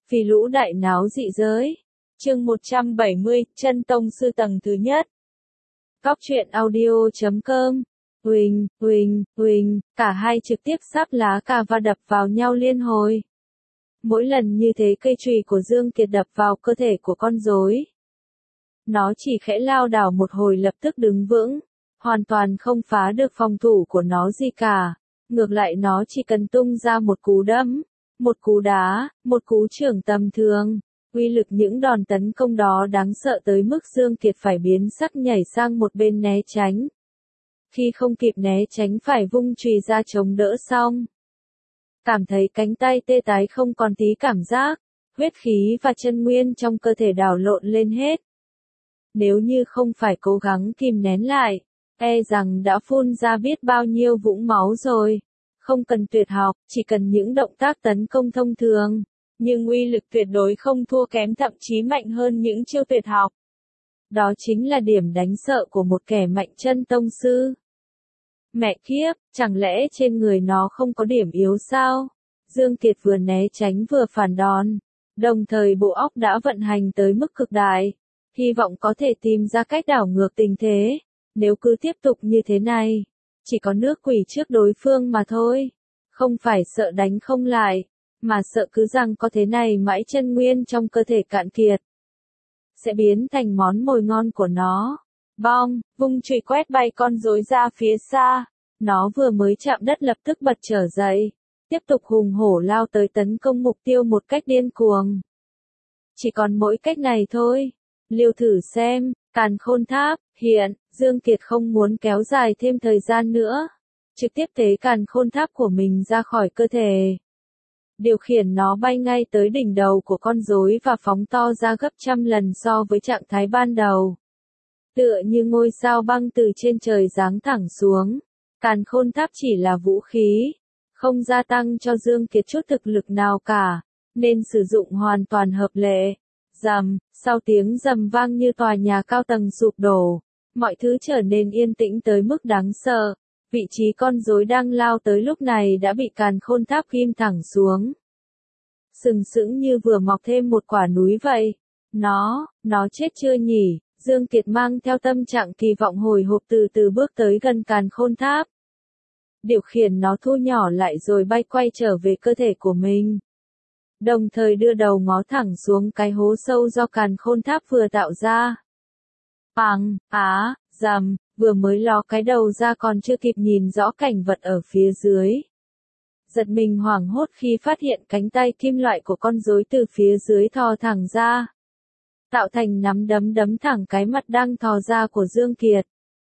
Phỉ Lũ đại náo dị giới. Chương 170, Chân Tông Sư tầng thứ nhất. Góc truyện audio.com. Huỳnh, cả hai trực tiếp sáp lá cà và đập vào nhau liên hồi. Mỗi lần như thế cây chùy của Dương Kiệt đập vào cơ thể của con rối. Nó chỉ khẽ lao đảo một hồi lập tức đứng vững, hoàn toàn không phá được phòng thủ của nó gì cả. Ngược lại nó chỉ cần tung ra một cú đấm, một cú đá, một cú chưởng tầm thường. Uy lực những đòn tấn công đó đáng sợ tới mức Dương Kiệt phải biến sắc nhảy sang một bên né tránh. Khi không kịp né tránh phải vung chùy ra chống đỡ xong. Cảm thấy cánh tay tê tái không còn tí cảm giác, huyết khí và chân nguyên trong cơ thể đảo lộn lên hết. Nếu như không phải cố gắng kìm nén lại, e rằng đã phun ra biết bao nhiêu vũng máu rồi. Không cần tuyệt học, chỉ cần những động tác tấn công thông thường, nhưng uy lực tuyệt đối không thua kém, thậm chí mạnh hơn những chiêu tuyệt học. Đó chính là điểm đánh sợ của một kẻ mạnh chân tông sư. Mẹ kiếp, chẳng lẽ trên người nó không có điểm yếu sao? Dương Kiệt vừa né tránh vừa phản đòn, đồng thời bộ óc đã vận hành tới mức cực đại, hy vọng có thể tìm ra cách đảo ngược tình thế. Nếu cứ tiếp tục như thế này, chỉ có nước quỷ trước đối phương mà thôi. Không phải sợ đánh không lại, mà sợ cứ rằng có thế này mãi chân nguyên trong cơ thể cạn kiệt, sẽ biến thành món mồi ngon của nó. Bong, vung chùy quét bay con rối ra phía xa. Nó vừa mới chạm đất lập tức bật trở dậy, tiếp tục hùng hổ lao tới tấn công mục tiêu một cách điên cuồng. Chỉ còn mỗi cách này thôi. Liều thử xem. Càn Khôn Tháp. Hiện, Dương Kiệt không muốn kéo dài thêm thời gian nữa, trực tiếp tế Càn Khôn Tháp của mình ra khỏi cơ thể. Điều khiển nó bay ngay tới đỉnh đầu của con rối và phóng to ra gấp trăm lần so với trạng thái ban đầu. Tựa như ngôi sao băng từ trên trời giáng thẳng xuống, Càn Khôn Tháp chỉ là vũ khí, không gia tăng cho Dương Kiệt chút thực lực nào cả, nên sử dụng hoàn toàn hợp lệ. Rầm, sau tiếng rầm vang như tòa nhà cao tầng sụp đổ, mọi thứ trở nên yên tĩnh tới mức đáng sợ. Vị trí con rối đang lao tới lúc này đã bị Càn Khôn Tháp ghim thẳng xuống. Sừng sững như vừa mọc thêm một quả núi vậy. Nó chết chưa nhỉ? Dương Kiệt mang theo tâm trạng kỳ vọng hồi hộp từ từ bước tới gần Càn Khôn Tháp. Điều khiển nó thu nhỏ lại rồi bay quay trở về cơ thể của mình. Đồng thời đưa đầu ngó thẳng xuống cái hố sâu do Càn Khôn Tháp vừa tạo ra. Bằng, rầm, vừa mới ló cái đầu ra còn chưa kịp nhìn rõ cảnh vật ở phía dưới. Giật mình hoảng hốt khi phát hiện cánh tay kim loại của con rối từ phía dưới thò thẳng ra, tạo thành nắm đấm đấm thẳng cái mặt đang thò ra của Dương Kiệt.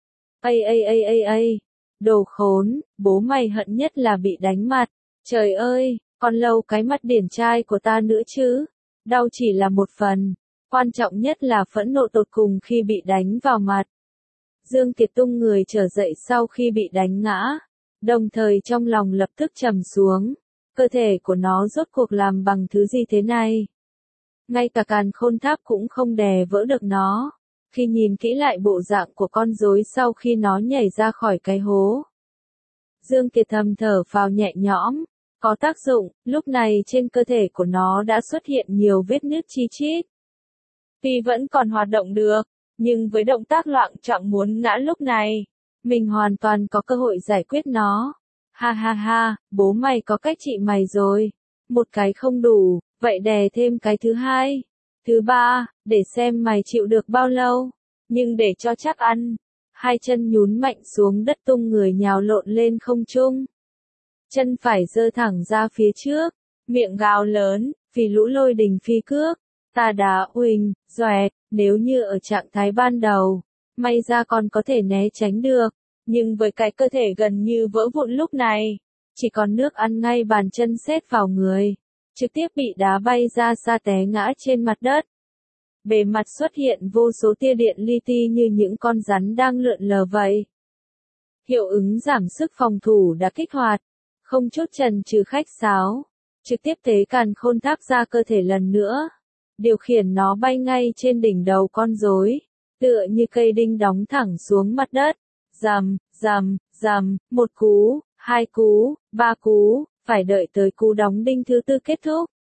Ây, đồ khốn, bố mày hận nhất là bị đánh mặt. Trời ơi, còn lâu cái mặt điển trai của ta nữa chứ. Đau chỉ là một phần, quan trọng nhất là phẫn nộ tột cùng khi bị đánh vào mặt. Dương Kiệt tung người trở dậy sau khi bị đánh ngã, đồng thời trong lòng lập tức trầm xuống. Cơ thể của nó rốt cuộc làm bằng thứ gì thế này? Ngay cả Càn Khôn Tháp cũng không đè vỡ được nó. Khi nhìn kỹ lại bộ dạng của con rối sau khi nó nhảy ra khỏi cái hố, Dương Kiệt thầm thở phào nhẹ nhõm. Có tác dụng, lúc này trên cơ thể của nó đã xuất hiện nhiều vết nứt chi chít. Tuy vẫn còn hoạt động được, nhưng với động tác loạng choạng muốn ngã lúc này, mình hoàn toàn có cơ hội giải quyết nó. Ha, bố mày có cách trị mày rồi. Một cái không đủ, vậy đè thêm cái thứ hai, thứ ba, để xem mày chịu được bao lâu. Nhưng để cho chắc ăn, hai chân nhún mạnh xuống đất tung người nhào lộn lên không trung. Chân phải giơ thẳng ra phía trước, miệng gào lớn, Phỉ Lũ lôi đình phi cước. Ta đá Huỳnh, doẹt, nếu như ở trạng thái ban đầu, may ra còn có thể né tránh được, nhưng với cái cơ thể gần như vỡ vụn lúc này, chỉ còn nước ăn ngay bàn chân sét vào người, trực tiếp bị đá bay ra xa té ngã trên mặt đất. Bề mặt xuất hiện vô số tia điện li ti như những con rắn đang lượn lờ vậy. Hiệu ứng giảm sức phòng thủ đã kích hoạt, không chút chần chừ khách sáo, trực tiếp tế Càn Khôn Tháp ra cơ thể lần nữa. Điều khiển nó bay ngay trên đỉnh đầu con rối, tựa như cây đinh đóng thẳng xuống mặt đất. Rầm, một cú, hai cú, ba cú, phải đợi tới cú đóng đinh thứ tư kết thúc,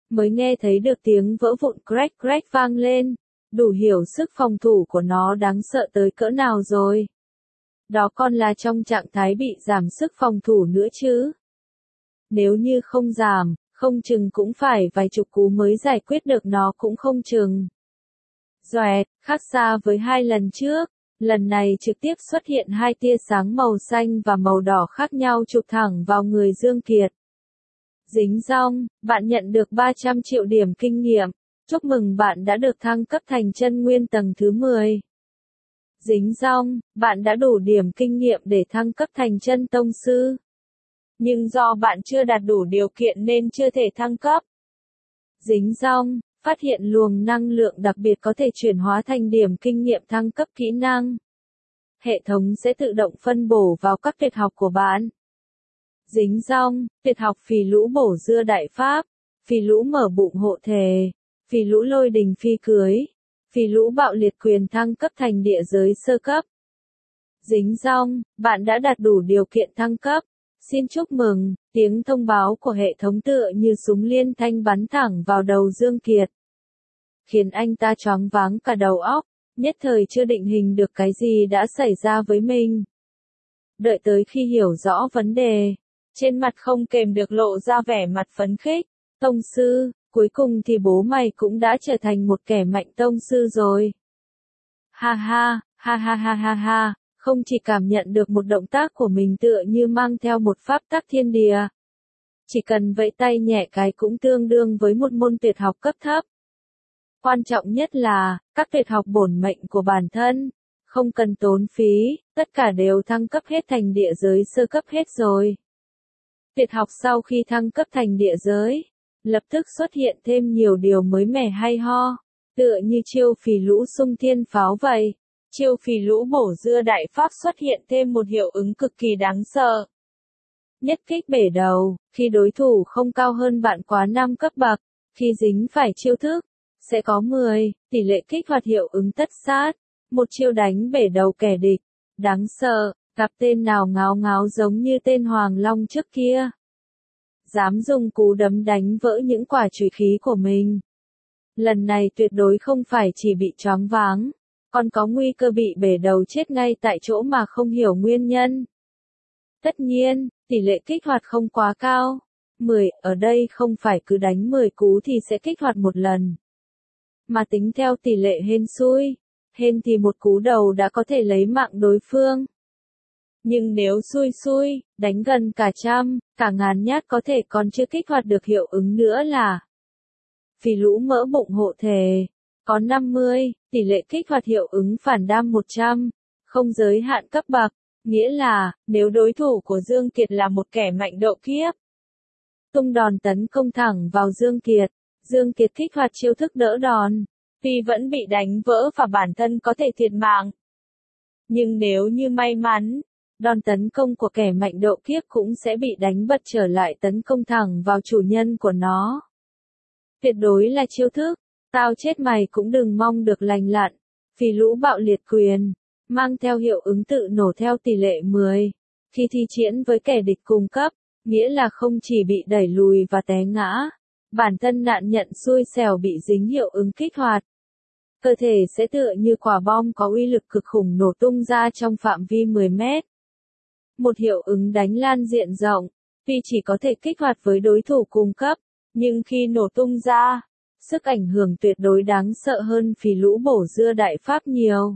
mới nghe thấy được tiếng vỡ vụn crack crack vang lên, đủ hiểu sức phòng thủ của nó đáng sợ tới cỡ nào rồi. Đó còn là trong trạng thái bị giảm sức phòng thủ nữa chứ. Nếu như không giảm, không chừng cũng phải vài chục cú mới giải quyết được nó cũng không chừng. Doẹt, khác xa với hai lần trước, lần này trực tiếp xuất hiện hai tia sáng màu xanh và màu đỏ khác nhau chụp thẳng vào người Dương Kiệt. Dính dong, bạn nhận được 300 triệu điểm kinh nghiệm. Chúc mừng bạn đã được thăng cấp thành chân nguyên tầng thứ 10. Dính dong, bạn đã đủ điểm kinh nghiệm để thăng cấp thành chân tông sư. Nhưng do bạn chưa đạt đủ điều kiện nên chưa thể thăng cấp. Dính dong, phát hiện luồng năng lượng đặc biệt có thể chuyển hóa thành điểm kinh nghiệm thăng cấp kỹ năng. Hệ thống sẽ tự động phân bổ vào các tuyệt học của bạn. Dính dong, tuyệt học phì lũ bổ dưa đại pháp, phì lũ mở bụng hộ thể, phì lũ lôi đình phi cưới, phì lũ bạo liệt quyền thăng cấp thành địa giới sơ cấp. Dính dong, bạn đã đạt đủ điều kiện thăng cấp. Xin chúc mừng, tiếng thông báo của hệ thống tựa như súng liên thanh bắn thẳng vào đầu Dương Kiệt. Khiến anh ta choáng váng cả đầu óc, nhất thời chưa định hình được cái gì đã xảy ra với mình. Đợi tới khi hiểu rõ vấn đề, trên mặt không kềm được lộ ra vẻ mặt phấn khích. Tông sư, cuối cùng thì bố mày cũng đã trở thành một kẻ mạnh tông sư rồi. Ha ha, ha ha ha ha ha, không chỉ cảm nhận được một động tác của mình tựa như mang theo một pháp tắc thiên địa. Chỉ cần vẫy tay nhẹ cái cũng tương đương với một môn tuyệt học cấp thấp. Quan trọng nhất là, các tuyệt học bổn mệnh của bản thân, không cần tốn phí, tất cả đều thăng cấp hết thành địa giới sơ cấp hết rồi. Tuyệt học sau khi thăng cấp thành địa giới, lập tức xuất hiện thêm nhiều điều mới mẻ hay ho, tựa như chiêu phì lũ xung thiên pháo vậy. Chiêu phì lũ bổ dưa đại pháp xuất hiện thêm một hiệu ứng cực kỳ đáng sợ. Nhất kích bể đầu, khi đối thủ không cao hơn bạn quá 5 cấp bậc, khi dính phải chiêu thức, sẽ có 10, tỷ lệ kích hoạt hiệu ứng tất sát, một chiêu đánh bể đầu kẻ địch. Đáng sợ, gặp tên nào ngáo ngáo giống như tên Hoàng Long trước kia. Dám dùng cú đấm đánh vỡ những quả trùy khí của mình. Lần này tuyệt đối không phải chỉ bị choáng váng, còn có nguy cơ bị bể đầu chết ngay tại chỗ mà không hiểu nguyên nhân. Tất nhiên, tỷ lệ kích hoạt không quá cao. 10, ở đây không phải cứ đánh 10 cú thì sẽ kích hoạt một lần. Mà tính theo tỷ lệ hên xui. Hên thì một cú đầu đã có thể lấy mạng đối phương. Nhưng nếu xui, đánh gần cả trăm, cả ngàn nhát có thể còn chưa kích hoạt được hiệu ứng nữa là phì lũ mỡ bụng hộ thể. Có 50, tỷ lệ kích hoạt hiệu ứng phản đam 100, không giới hạn cấp bậc, nghĩa là, nếu đối thủ của Dương Kiệt là một kẻ mạnh độ kiếp, tung đòn tấn công thẳng vào Dương Kiệt kích hoạt chiêu thức đỡ đòn, tuy vẫn bị đánh vỡ và bản thân có thể thiệt mạng. Nhưng nếu như may mắn, đòn tấn công của kẻ mạnh độ kiếp cũng sẽ bị đánh bật trở lại tấn công thẳng vào chủ nhân của nó. Tuyệt đối là chiêu thức. Tao chết mày cũng đừng mong được lành lặn. Phì lũ bạo liệt quyền, mang theo hiệu ứng tự nổ theo tỷ lệ 10. Khi thi triển với kẻ địch cùng cấp, nghĩa là không chỉ bị đẩy lùi và té ngã, bản thân nạn nhận xui xẻo bị dính hiệu ứng kích hoạt. Cơ thể sẽ tựa như quả bom có uy lực cực khủng nổ tung ra trong phạm vi 10 mét. Một hiệu ứng đánh lan diện rộng, tuy chỉ có thể kích hoạt với đối thủ cùng cấp, nhưng khi nổ tung ra, sức ảnh hưởng tuyệt đối đáng sợ hơn phì lũ bổ dưa đại pháp nhiều.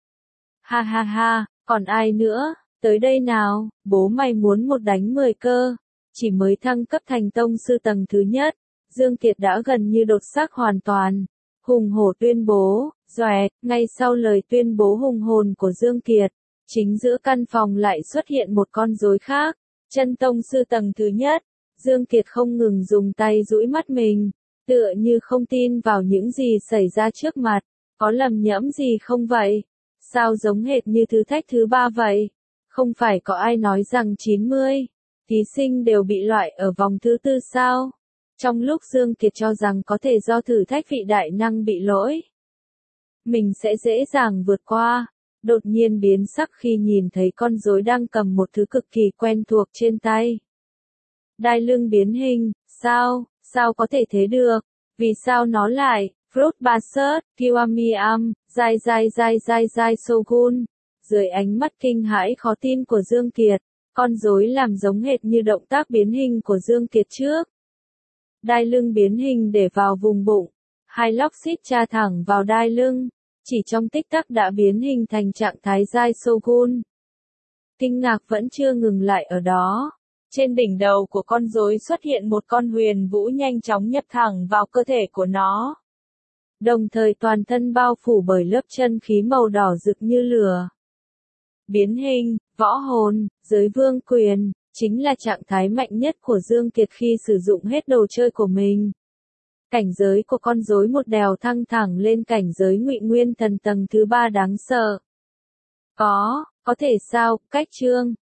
Ha ha ha, còn ai nữa, tới đây nào, bố mày muốn một đánh 10 cơ. Chỉ mới thăng cấp thành tông sư tầng thứ nhất, Dương Kiệt đã gần như đột xác hoàn toàn. Hùng hổ tuyên bố, doẹt, ngay sau lời tuyên bố hùng hồn của Dương Kiệt, chính giữa căn phòng lại xuất hiện một con rối khác, chân tông sư tầng thứ nhất. Dương Kiệt không ngừng dùng tay dũi mắt mình, tựa như không tin vào những gì xảy ra trước mặt, có lầm nhẫm gì không vậy? Sao giống hệt như thử thách thứ 3 vậy? Không phải có ai nói rằng 90 thí sinh đều bị loại ở vòng thứ 4 sao? Trong lúc Dương Kiệt cho rằng có thể do thử thách vị đại năng bị lỗi, mình sẽ dễ dàng vượt qua, đột nhiên biến sắc khi nhìn thấy con rối đang cầm một thứ cực kỳ quen thuộc trên tay. Đai lưng biến hình, sao sao có thể thế được? Vì sao nó lại, Fruit Basket, Kiwamiam, Jai Shogun. Dưới ánh mắt kinh hãi khó tin của Dương Kiệt, con rối làm giống hệt như động tác biến hình của Dương Kiệt trước. Đai lưng biến hình để vào vùng bụng, hai lóc xít tra thẳng vào đai lưng, chỉ trong tích tắc đã biến hình thành trạng thái Jai Shogun. Kinh ngạc vẫn chưa ngừng lại ở đó. Trên đỉnh đầu của con rối xuất hiện một con huyền vũ nhanh chóng nhập thẳng vào cơ thể của nó. Đồng thời toàn thân bao phủ bởi lớp chân khí màu đỏ rực như lửa. Biến hình, võ hồn, giới vương quyền, chính là trạng thái mạnh nhất của Dương Kiệt khi sử dụng hết đồ chơi của mình. Cảnh giới của con rối một đèo thăng thẳng lên cảnh giới Ngụy Nguyên Thần tầng thứ 3 đáng sợ. Có thể sao, cách chương.